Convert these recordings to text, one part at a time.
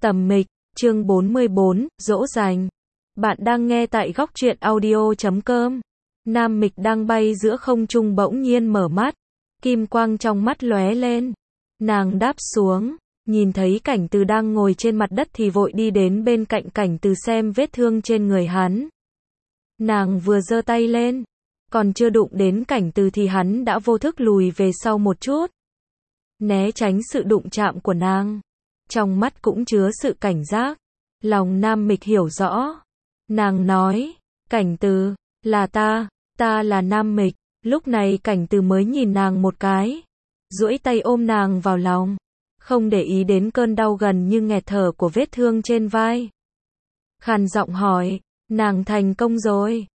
Tầm Mịch, chương 44, dỗ dành. Bạn đang nghe tại góc truyện audio.com. Nam Mịch đang bay giữa không trung bỗng nhiên mở mắt. Kim quang trong mắt lóe lên. Nàng đáp xuống, nhìn thấy Cảnh Từ đang ngồi trên mặt đất thì vội đi đến bên cạnh Cảnh Từ xem vết thương trên người hắn. Nàng vừa giơ tay lên, còn chưa đụng đến Cảnh Từ thì hắn đã vô thức lùi về sau một chút, né tránh sự đụng chạm của nàng. Trong mắt cũng chứa sự cảnh giác. Lòng Nam Mịch hiểu rõ. Nàng nói, Cảnh Từ, là ta là Nam Mịch. Lúc này Cảnh Từ mới nhìn nàng một cái, duỗi tay ôm nàng vào lòng, không để ý đến cơn đau gần như nghẹt thở của vết thương trên vai. Khàn giọng hỏi, nàng thành công rồi?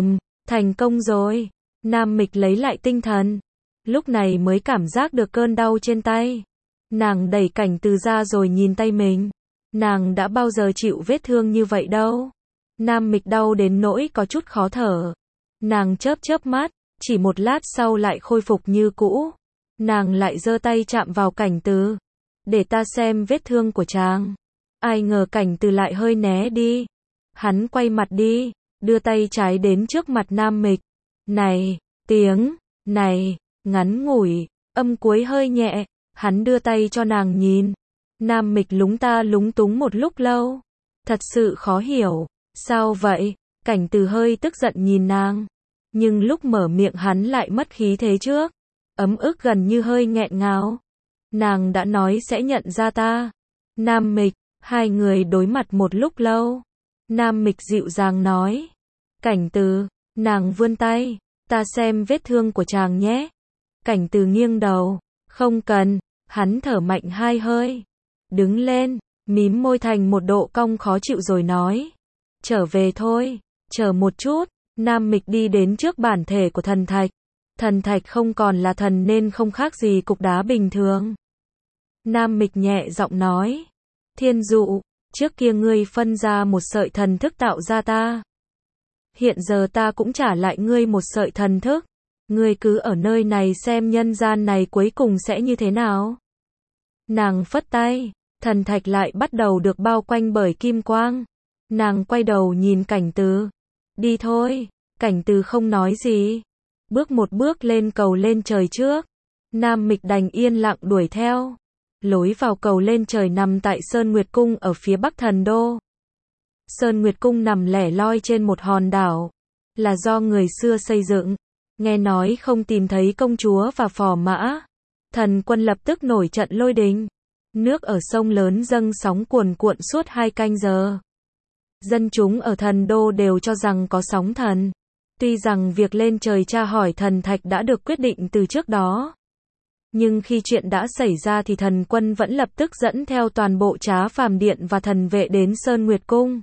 Thành công rồi. Nam Mịch lấy lại tinh thần, lúc này mới cảm giác được cơn đau trên tay. Nàng đẩy Cảnh Từ ra rồi nhìn tay mình. Nàng đã bao giờ chịu vết thương như vậy đâu. Nam Mịch đau đến nỗi có chút khó thở. Nàng chớp mắt, chỉ một lát sau lại khôi phục như cũ. Nàng lại giơ tay chạm vào Cảnh Từ. Để ta xem vết thương của chàng. Ai ngờ Cảnh Từ lại hơi né đi. Hắn quay mặt đi, đưa tay trái đến trước mặt Nam Mịch. Này, tiếng này, ngắn ngủi, âm cuối hơi nhẹ. Hắn đưa tay cho nàng nhìn. Nam Mịch lúng túng một lúc lâu. Thật sự khó hiểu. Sao vậy? Cảnh Từ hơi tức giận nhìn nàng. Nhưng lúc mở miệng hắn lại mất khí thế trước. Ấm ức gần như hơi nghẹn ngào. Nàng đã nói sẽ nhận ra ta. Nam Mịch, hai người đối mặt một lúc lâu. Nam Mịch dịu dàng nói. Cảnh Từ, nàng vươn tay. Ta xem vết thương của chàng nhé. Cảnh Từ nghiêng đầu. Không cần. Hắn thở mạnh hai hơi. Đứng lên, mím môi thành một độ cong khó chịu rồi nói. Trở về thôi, chờ một chút. Nam Mịch đi đến trước bản thể của thần thạch. Thần thạch không còn là thần nên không khác gì cục đá bình thường. Nam Mịch nhẹ giọng nói. Thiên Dụ, trước kia ngươi phân ra một sợi thần thức tạo ra ta. Hiện giờ ta cũng trả lại ngươi một sợi thần thức. Ngươi cứ ở nơi này xem nhân gian này cuối cùng sẽ như thế nào. Nàng phất tay, thần thạch lại bắt đầu được bao quanh bởi kim quang. Nàng quay đầu nhìn Cảnh Từ. Đi thôi. Cảnh Từ không nói gì. Bước một bước lên cầu lên trời trước. Nam Mịch đành yên lặng đuổi theo. Lối vào cầu lên trời nằm tại Sơn Nguyệt Cung ở phía bắc thần đô. Sơn Nguyệt Cung nằm lẻ loi trên một hòn đảo. Là do người xưa xây dựng. Nghe nói không tìm thấy công chúa và phò mã. Thần quân lập tức nổi trận lôi đình. Nước ở sông lớn dâng sóng cuồn cuộn suốt 2 canh giờ. Dân chúng ở thần đô đều cho rằng có sóng thần. Tuy rằng việc lên trời tra hỏi thần thạch đã được quyết định từ trước đó. Nhưng khi chuyện đã xảy ra thì thần quân vẫn lập tức dẫn theo toàn bộ Trá Phàm Điện và thần vệ đến Sơn Nguyệt Cung.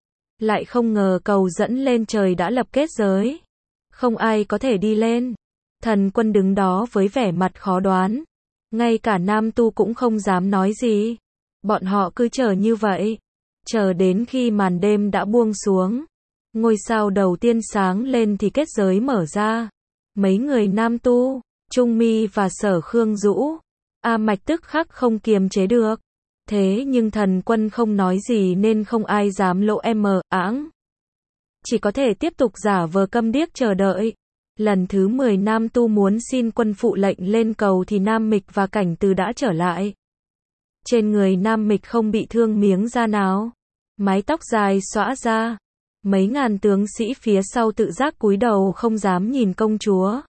Lại không ngờ cầu dẫn lên trời đã lập kết giới. Không ai có thể đi lên. Thần quân đứng đó với vẻ mặt khó đoán. Ngay cả nam tu cũng không dám nói gì. Bọn họ cứ chờ như vậy. Chờ đến khi màn đêm đã buông xuống. Ngôi sao đầu tiên sáng lên thì kết giới mở ra. Mấy người nam tu, Trung Mi và Sở Khương Dũ, A Mạch tức khắc không kiềm chế được. Thế nhưng thần quân không nói gì nên không ai dám lộ áng. Chỉ có thể tiếp tục giả vờ câm điếc chờ đợi. Lần thứ 10 nam tu muốn xin quân phụ lệnh lên cầu thì Nam Mịch và Cảnh Từ đã trở lại. Trên người Nam Mịch không bị thương miếng da nào. Mái tóc dài xõa ra. Mấy ngàn tướng sĩ phía sau tự giác cúi đầu không dám nhìn công chúa.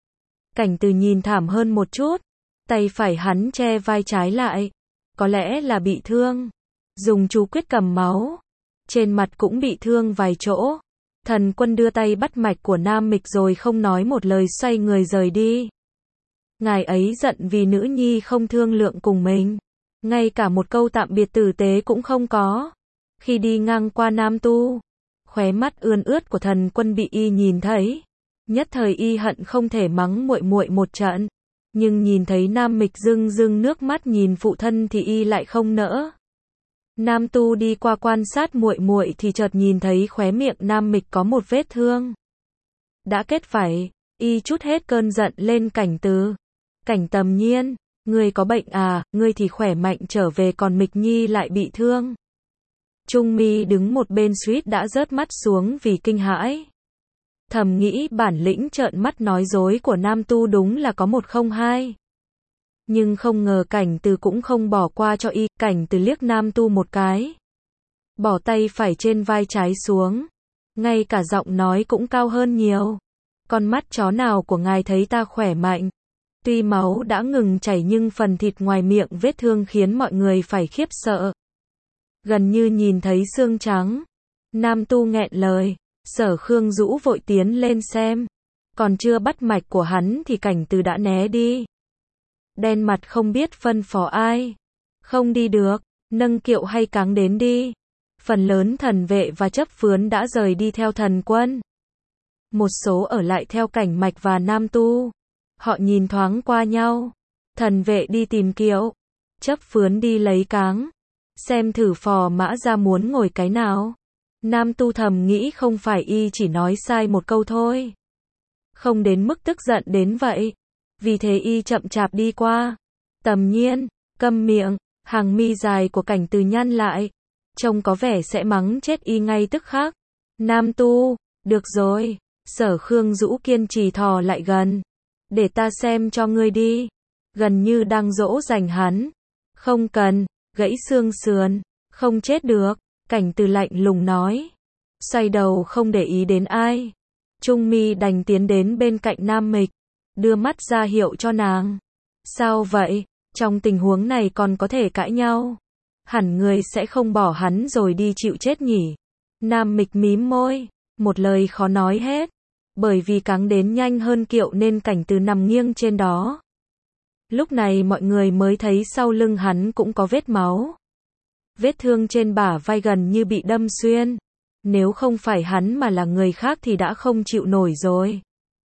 Cảnh Từ nhìn thảm hơn một chút. Tay phải hắn che vai trái lại. Có lẽ là bị thương. Dùng chú quyết cầm máu. Trên mặt cũng bị thương vài chỗ. Thần quân đưa tay bắt mạch của Nam Mịch rồi không nói một lời xoay người rời đi. Ngài ấy giận vì nữ nhi không thương lượng cùng mình. Ngay cả một câu tạm biệt tử tế cũng không có. Khi đi ngang qua nam tu, khóe mắt ươn ướt của thần quân bị y nhìn thấy. Nhất thời y hận không thể mắng muội muội một trận. Nhưng nhìn thấy Nam Mịch rưng nước mắt nhìn phụ thân thì y lại không nỡ. Nam tu đi qua quan sát muội muội thì chợt nhìn thấy khóe miệng Nam Mịch có một vết thương. Đã kết vảy, y trút hết cơn giận lên Cảnh Từ. Cảnh Tầm Nhiên, Ngươi có bệnh à, ngươi thì khỏe mạnh trở về còn Mịch Nhi lại bị thương. Trung Mi đứng một bên suýt đã rớt mắt xuống vì kinh hãi. Thầm nghĩ bản lĩnh trợn mắt nói dối của Nam Tu đúng là có một không hai. Nhưng không ngờ Cảnh Từ cũng không bỏ qua cho y, Cảnh Từ liếc Nam Tu một cái. Bỏ tay phải trên vai trái xuống. Ngay cả giọng nói cũng cao hơn nhiều. Con mắt chó nào của ngài thấy ta khỏe mạnh. Tuy máu đã ngừng chảy nhưng phần thịt ngoài miệng vết thương khiến mọi người phải khiếp sợ. Gần như nhìn thấy xương trắng. Nam Tu nghẹn lời. Sở Khương Dũ vội tiến lên xem. Còn chưa bắt mạch của hắn thì Cảnh Từ đã né đi. Đen mặt không biết phân phó ai. Không đi được, nâng kiệu hay cáng đến đi. Phần lớn thần vệ và chấp phướn đã rời đi theo thần quân. Một số ở lại theo Cảnh Mạch và Nam Tu. Họ nhìn thoáng qua nhau. Thần vệ đi tìm kiệu. Chấp phướn đi lấy cáng. Xem thử Phò Mã Gia muốn ngồi cái nào. Nam Tu thầm nghĩ không phải y chỉ nói sai một câu thôi. Không đến mức tức giận đến vậy. Vì thế y chậm chạp đi qua. Tầm Nhiên, câm miệng, hàng mi dài của Cảnh Từ nhăn lại. Trông có vẻ sẽ mắng chết y ngay tức khắc. Nam Tu, được rồi. Sở Khương Dũ kiên trì thò lại gần. Để ta xem cho ngươi đi. Gần như đang dỗ dành hắn. Không cần, gãy xương sườn, không chết được. Cảnh Từ lạnh lùng nói. Xoay đầu không để ý đến ai. Trung Mi đành tiến đến bên cạnh Nam Mịch. Đưa mắt ra hiệu cho nàng. Sao vậy? Trong tình huống này còn có thể cãi nhau. Hẳn người sẽ không bỏ hắn rồi đi chịu chết nhỉ. Nam Mịch mím môi. Một lời khó nói hết. Bởi vì cáng đến nhanh hơn kiệu nên Cảnh Từ nằm nghiêng trên đó. Lúc này mọi người mới thấy sau lưng hắn cũng có vết máu. Vết thương trên bả vai gần như bị đâm xuyên. Nếu không phải hắn mà là người khác thì đã không chịu nổi rồi.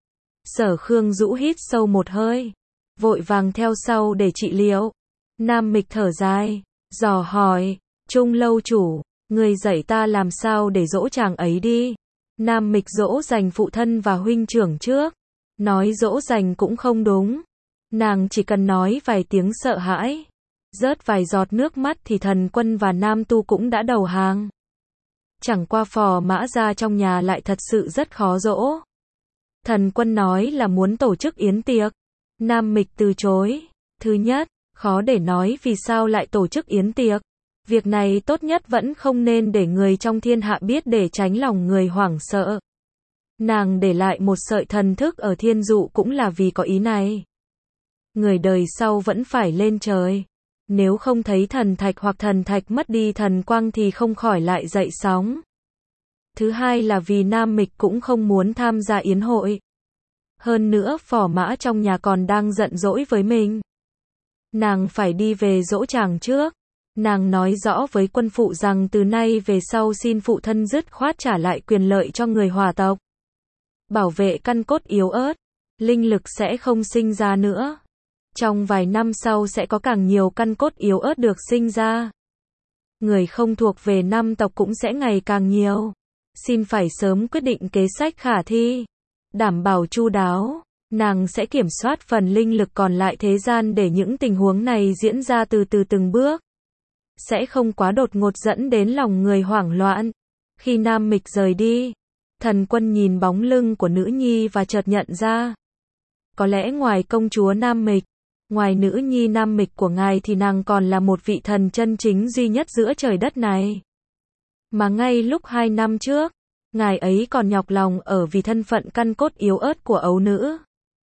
Sở Khương Dũ hít sâu một hơi. Vội vàng theo sau để trị liệu. Nam Mịch thở dài. Dò hỏi. Trung lâu chủ. Người dạy ta làm sao để dỗ chàng ấy đi. Nam Mịch dỗ dành phụ thân và huynh trưởng trước. Nói dỗ dành cũng không đúng. Nàng chỉ cần nói vài tiếng sợ hãi. Rớt vài giọt nước mắt thì thần quân và Nam Tu cũng đã đầu hàng. Chẳng qua Phò Mã Gia trong nhà lại thật sự rất khó dỗ. Thần quân nói là muốn tổ chức yến tiệc. Nam Mịch từ chối. Thứ nhất, khó để nói vì sao lại tổ chức yến tiệc. Việc này tốt nhất vẫn không nên để người trong thiên hạ biết để tránh lòng người hoảng sợ. Nàng để lại một sợi thần thức ở thiên dụ cũng là vì có ý này. Người đời sau vẫn phải lên trời. Nếu không thấy thần thạch hoặc thần thạch mất đi thần quang thì không khỏi lại dậy sóng. Thứ hai là vì Nam Mịch cũng không muốn tham gia yến hội. Hơn nữa Phò Mã trong nhà còn đang giận dỗi với mình. Nàng phải đi về dỗ chàng trước. Nàng nói rõ với quân phụ rằng từ nay về sau xin phụ thân dứt khoát trả lại quyền lợi cho người Hỏa tộc. Bảo vệ căn cốt yếu ớt. Linh lực sẽ không sinh ra nữa. Trong vài năm sau sẽ có càng nhiều căn cốt yếu ớt được sinh ra. Người không thuộc về Nam tộc cũng sẽ ngày càng nhiều. Xin phải sớm quyết định kế sách khả thi. Đảm bảo chu đáo. Nàng sẽ kiểm soát phần linh lực còn lại thế gian để những tình huống này diễn ra từ từ từng bước. Sẽ không quá đột ngột dẫn đến lòng người hoảng loạn. Khi Nam Mịch rời đi, thần quân nhìn bóng lưng của nữ nhi và chợt nhận ra. Có lẽ ngoài công chúa Nam Mịch, ngoài nữ nhi Nam Mịch của ngài thì nàng còn là một vị thần chân chính duy nhất giữa trời đất này. Mà ngay lúc 2 năm trước, ngài ấy còn nhọc lòng ở vì thân phận căn cốt yếu ớt của ấu nữ.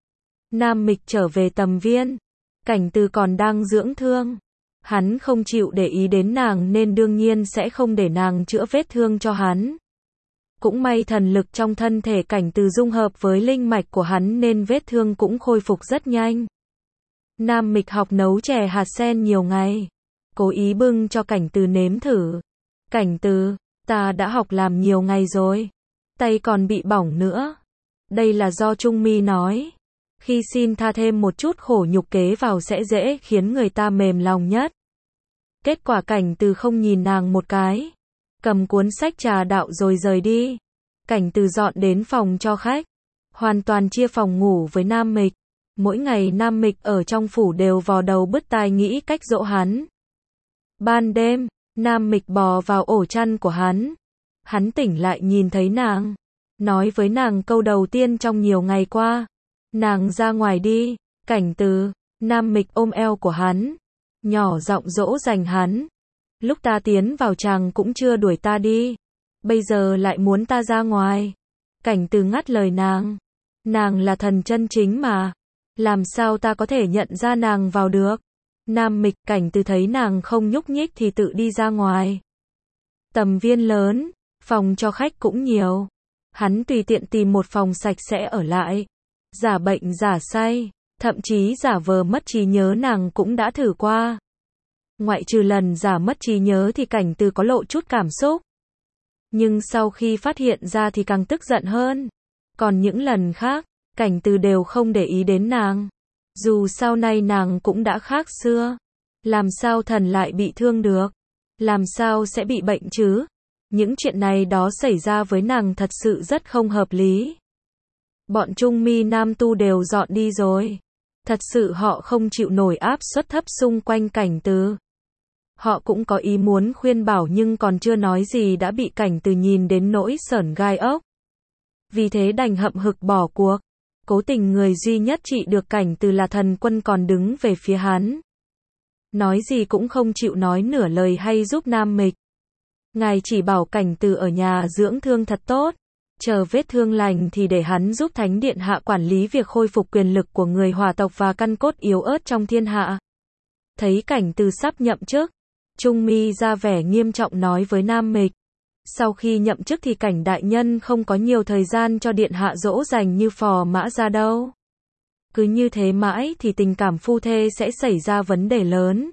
Nam Mịch trở về Tầm Viên, Cảnh Từ còn đang dưỡng thương. Hắn không chịu để ý đến nàng nên đương nhiên sẽ không để nàng chữa vết thương cho hắn. Cũng may thần lực trong thân thể Cảnh Từ dung hợp với linh mạch của hắn nên vết thương cũng khôi phục rất nhanh. Nam Mịch học nấu chè hạt sen nhiều ngày. Cố ý bưng cho Cảnh Từ nếm thử. Cảnh Từ, ta đã học làm nhiều ngày rồi. Tay còn bị bỏng nữa. Đây là do Trung Mi nói. Khi xin tha thêm một chút khổ nhục kế vào sẽ dễ khiến người ta mềm lòng nhất. Kết quả Cảnh Từ không nhìn nàng một cái. Cầm cuốn sách trà đạo rồi rời đi. Cảnh Từ dọn đến phòng cho khách. Hoàn toàn chia phòng ngủ với Nam Mịch. Mỗi ngày Nam Mịch ở trong phủ đều vò đầu bứt tai nghĩ cách dỗ hắn. Ban đêm, Nam Mịch bò vào ổ chăn của hắn. Hắn tỉnh lại nhìn thấy nàng. Nói với nàng câu đầu tiên trong nhiều ngày qua. Nàng ra ngoài đi. Cảnh Từ, Nam Mịch ôm eo của hắn. Nhỏ giọng dỗ dành hắn. Lúc ta tiến vào chàng cũng chưa đuổi ta đi. Bây giờ lại muốn ta ra ngoài. Cảnh Từ ngắt lời nàng. Nàng là thần chân chính mà. Làm sao ta có thể nhận ra nàng vào được? Nam Mịch, Cảnh Từ thấy nàng không nhúc nhích thì tự đi ra ngoài. Tầm viên lớn, phòng cho khách cũng nhiều. Hắn tùy tiện tìm một phòng sạch sẽ ở lại. Giả bệnh giả say, thậm chí giả vờ mất trí nhớ nàng cũng đã thử qua. Ngoại trừ lần giả mất trí nhớ thì Cảnh Từ có lộ chút cảm xúc. Nhưng sau khi phát hiện ra thì càng tức giận hơn. Còn những lần khác, Cảnh Từ đều không để ý đến nàng. Dù sau này nàng cũng đã khác xưa. Làm sao thần lại bị thương được? Làm sao sẽ bị bệnh chứ? Những chuyện này đó xảy ra với nàng thật sự rất không hợp lý. Bọn Trung Mi Nam Tu đều dọn đi rồi. Thật sự họ không chịu nổi áp suất thấp xung quanh Cảnh Từ. Họ cũng có ý muốn khuyên bảo nhưng còn chưa nói gì đã bị Cảnh Từ nhìn đến nỗi sởn gai ốc. Vì thế đành hậm hực bỏ cuộc. Cố tình người duy nhất trị được Cảnh Từ là Thần Quân còn đứng về phía hắn. Nói gì cũng không chịu nói nửa lời hay giúp Nam Mịch. Ngài chỉ bảo Cảnh Từ ở nhà dưỡng thương thật tốt. Chờ vết thương lành thì để hắn giúp Thánh Điện Hạ quản lý việc khôi phục quyền lực của người Hỏa tộc và căn cốt yếu ớt trong thiên hạ. Thấy Cảnh Từ sắp nhậm chức, Trung Mi ra vẻ nghiêm trọng nói với Nam Mịch. Sau khi nhậm chức thì Cảnh đại nhân không có nhiều thời gian cho điện hạ dỗ dành như Phò Mã Gia đâu. Cứ như thế mãi thì tình cảm phu thê sẽ xảy ra vấn đề lớn.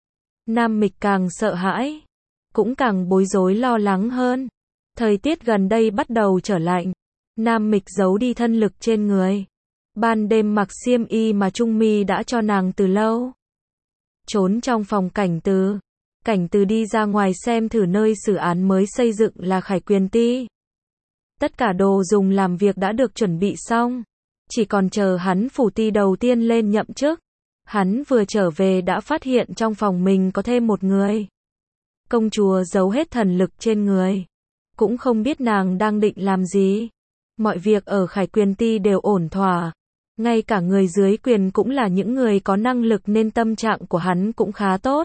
Nam Mịch càng sợ hãi, cũng càng bối rối lo lắng hơn. Thời tiết gần đây bắt đầu trở lạnh. Nam Mịch giấu đi thân lực trên người. Ban đêm mặc xiêm y mà Trung Mi đã cho nàng từ lâu. Trốn trong phòng Cảnh Từ. Cảnh Từ đi ra ngoài xem thử nơi xử án mới xây dựng là Khải Quyền Ti. Tất cả đồ dùng làm việc đã được chuẩn bị xong. Chỉ còn chờ hắn phủ ti đầu tiên lên nhậm chức. Hắn vừa trở về đã phát hiện trong phòng mình có thêm một người. Công chúa giấu hết thần lực trên người. Cũng không biết nàng đang định làm gì. Mọi việc ở Khải Quyền Ti đều ổn thỏa. Ngay cả người dưới quyền cũng là những người có năng lực nên tâm trạng của hắn cũng khá tốt.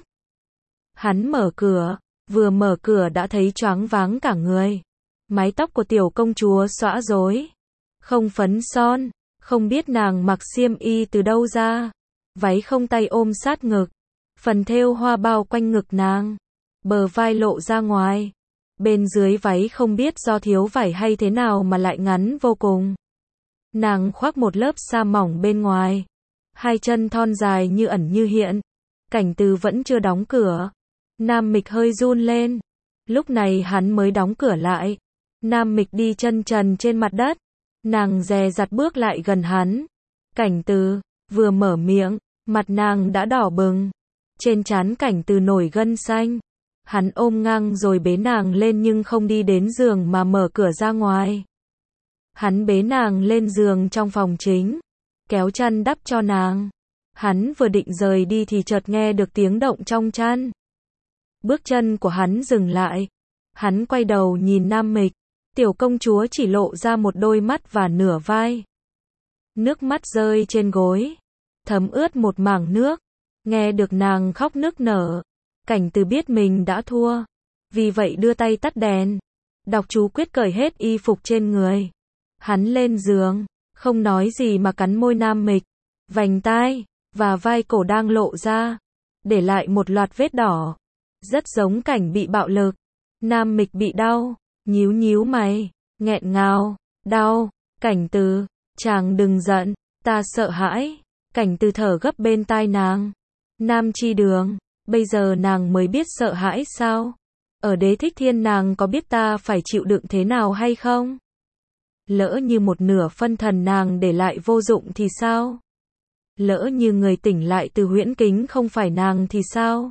Hắn mở cửa, vừa mở cửa đã thấy choáng váng cả người. Mái tóc của tiểu công chúa xõa rối. Không phấn son, không biết nàng mặc xiêm y từ đâu ra. Váy không tay ôm sát ngực. Phần thêu hoa bao quanh ngực nàng. Bờ vai lộ ra ngoài. Bên dưới váy không biết do thiếu vải hay thế nào mà lại ngắn vô cùng. Nàng khoác một lớp sa mỏng bên ngoài. Hai chân thon dài như ẩn như hiện. Cảnh Từ vẫn chưa đóng cửa. Nam Mịch hơi run lên. Lúc này hắn mới đóng cửa lại. Nam Mịch đi chân trần trên mặt đất. Nàng dè dặt bước lại gần hắn. Cảnh Từ, vừa mở miệng, mặt nàng đã đỏ bừng. Trên trán Cảnh Từ nổi gân xanh. Hắn ôm ngang rồi bế nàng lên nhưng không đi đến giường mà mở cửa ra ngoài. Hắn bế nàng lên giường trong phòng chính. Kéo chăn đắp cho nàng. Hắn vừa định rời đi thì chợt nghe được tiếng động trong chăn. Bước chân của hắn dừng lại. Hắn quay đầu nhìn Nam Mịch. Tiểu công chúa chỉ lộ ra một đôi mắt và nửa vai. Nước mắt rơi trên gối. Thấm ướt một mảng nước. Nghe được nàng khóc nức nở. Cảnh Từ biết mình đã thua. Vì vậy đưa tay tắt đèn. Đọc chú quyết cởi hết y phục trên người. Hắn lên giường. Không nói gì mà cắn môi Nam Mịch. Vành tai và vai cổ đang lộ ra. Để lại một loạt vết đỏ. Rất giống cảnh bị bạo lực. Nam Mịch bị đau. Nhíu nhíu mày. Nghẹn ngào. Đau. Cảnh Từ. Chàng đừng giận. Ta sợ hãi. Cảnh Từ thở gấp bên tai nàng. Nam Chi Đường. Bây giờ nàng mới biết sợ hãi sao? Ở Đế Thích Thiên nàng có biết ta phải chịu đựng thế nào hay không? Lỡ như một nửa phân thần nàng để lại vô dụng thì sao? Lỡ như người tỉnh lại từ huyễn kính không phải nàng thì sao?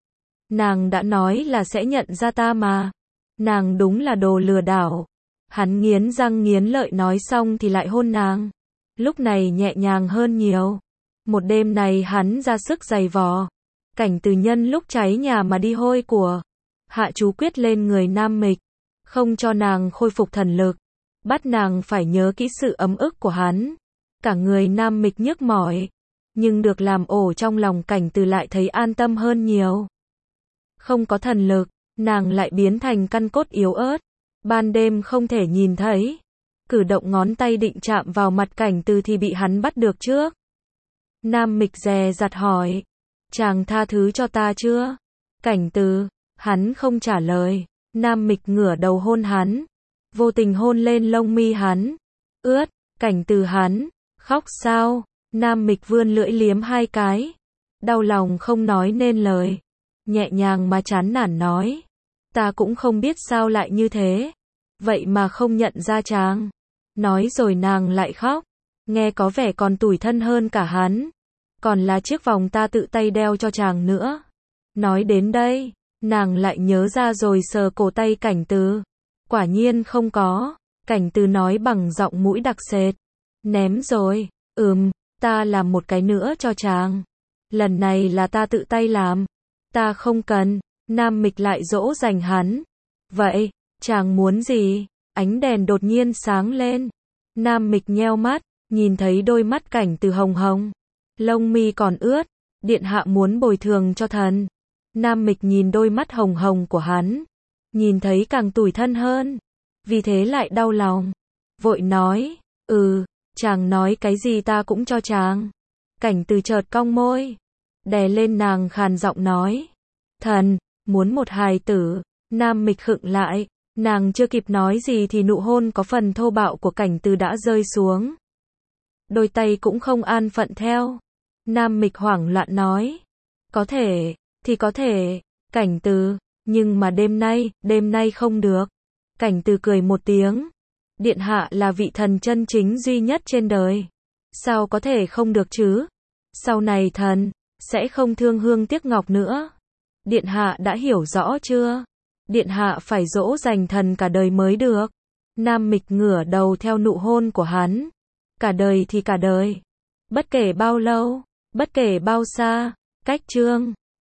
Nàng đã nói là sẽ nhận ra ta mà. Nàng đúng là đồ lừa đảo. Hắn nghiến răng nghiến lợi nói xong thì lại hôn nàng. lúc này nhẹ nhàng hơn nhiều. Một đêm này hắn ra sức giày vò. Cảnh Từ nhân lúc cháy nhà mà đi hôi của. Hạ chú quyết lên người Nam Mịch. Không cho nàng khôi phục thần lực. Bắt nàng phải nhớ kỹ sự ấm ức của hắn. Cả người Nam Mịch nhức mỏi. Nhưng được làm ổ trong lòng Cảnh Từ lại thấy an tâm hơn nhiều. Không có thần lực, nàng lại biến thành căn cốt yếu ớt. Ban đêm không thể nhìn thấy. Cử động ngón tay định chạm vào mặt Cảnh Từ thì bị hắn bắt được trước. Nam Mịch dè dặt hỏi. Chàng tha thứ cho ta chưa? Cảnh Từ, hắn không trả lời. Nam Mịch ngửa đầu hôn hắn. Vô tình hôn lên lông mi hắn. Ướt, Cảnh Từ hắn, khóc sao? Nam Mịch vươn lưỡi liếm 2 cái. Đau lòng không nói nên lời. Nhẹ nhàng mà chán nản nói. Ta cũng không biết sao lại như thế. Vậy mà không nhận ra chàng. Nói rồi nàng lại khóc. Nghe có vẻ còn tủi thân hơn cả hắn. Còn là chiếc vòng ta tự tay đeo cho chàng nữa. Nói đến đây, nàng lại nhớ ra rồi sờ cổ tay Cảnh Từ. Quả nhiên không có. Cảnh Từ nói bằng giọng mũi đặc sệt. Ném rồi. Ta làm một cái nữa cho chàng. Lần này là ta tự tay làm. Ta không cần. Nam Mịch lại dỗ dành hắn. Vậy, chàng muốn gì? Ánh đèn đột nhiên sáng lên. Nam Mịch nheo mắt, nhìn thấy đôi mắt Cảnh Từ hồng hồng. Lông mi còn ướt. Điện hạ muốn bồi thường cho thần. Nam Mịch nhìn đôi mắt hồng hồng của hắn. Nhìn thấy càng tủi thân hơn. Vì thế lại đau lòng. Vội nói, chàng nói cái gì ta cũng cho chàng. Cảnh Từ chợt cong môi. Đè lên nàng khàn giọng nói. Thần, muốn một hài tử. Nam Mịch khựng lại. Nàng chưa kịp nói gì thì nụ hôn có phần thô bạo của Cảnh Từ đã rơi xuống. Đôi tay cũng không an phận theo. Nam Mịch hoảng loạn nói. Có thể, thì có thể. Cảnh Từ, nhưng mà đêm nay không được. Cảnh Từ cười một tiếng. Điện hạ là vị thần chân chính duy nhất trên đời. Sao có thể không được chứ? Sau này thần sẽ không thương hương tiếc ngọc nữa. Điện hạ đã hiểu rõ chưa? Điện hạ phải dỗ dành thần cả đời mới được. Nam Mịch ngửa đầu theo nụ hôn của hắn. Cả đời thì cả đời. Bất kể bao lâu, bất kể bao xa, cách chương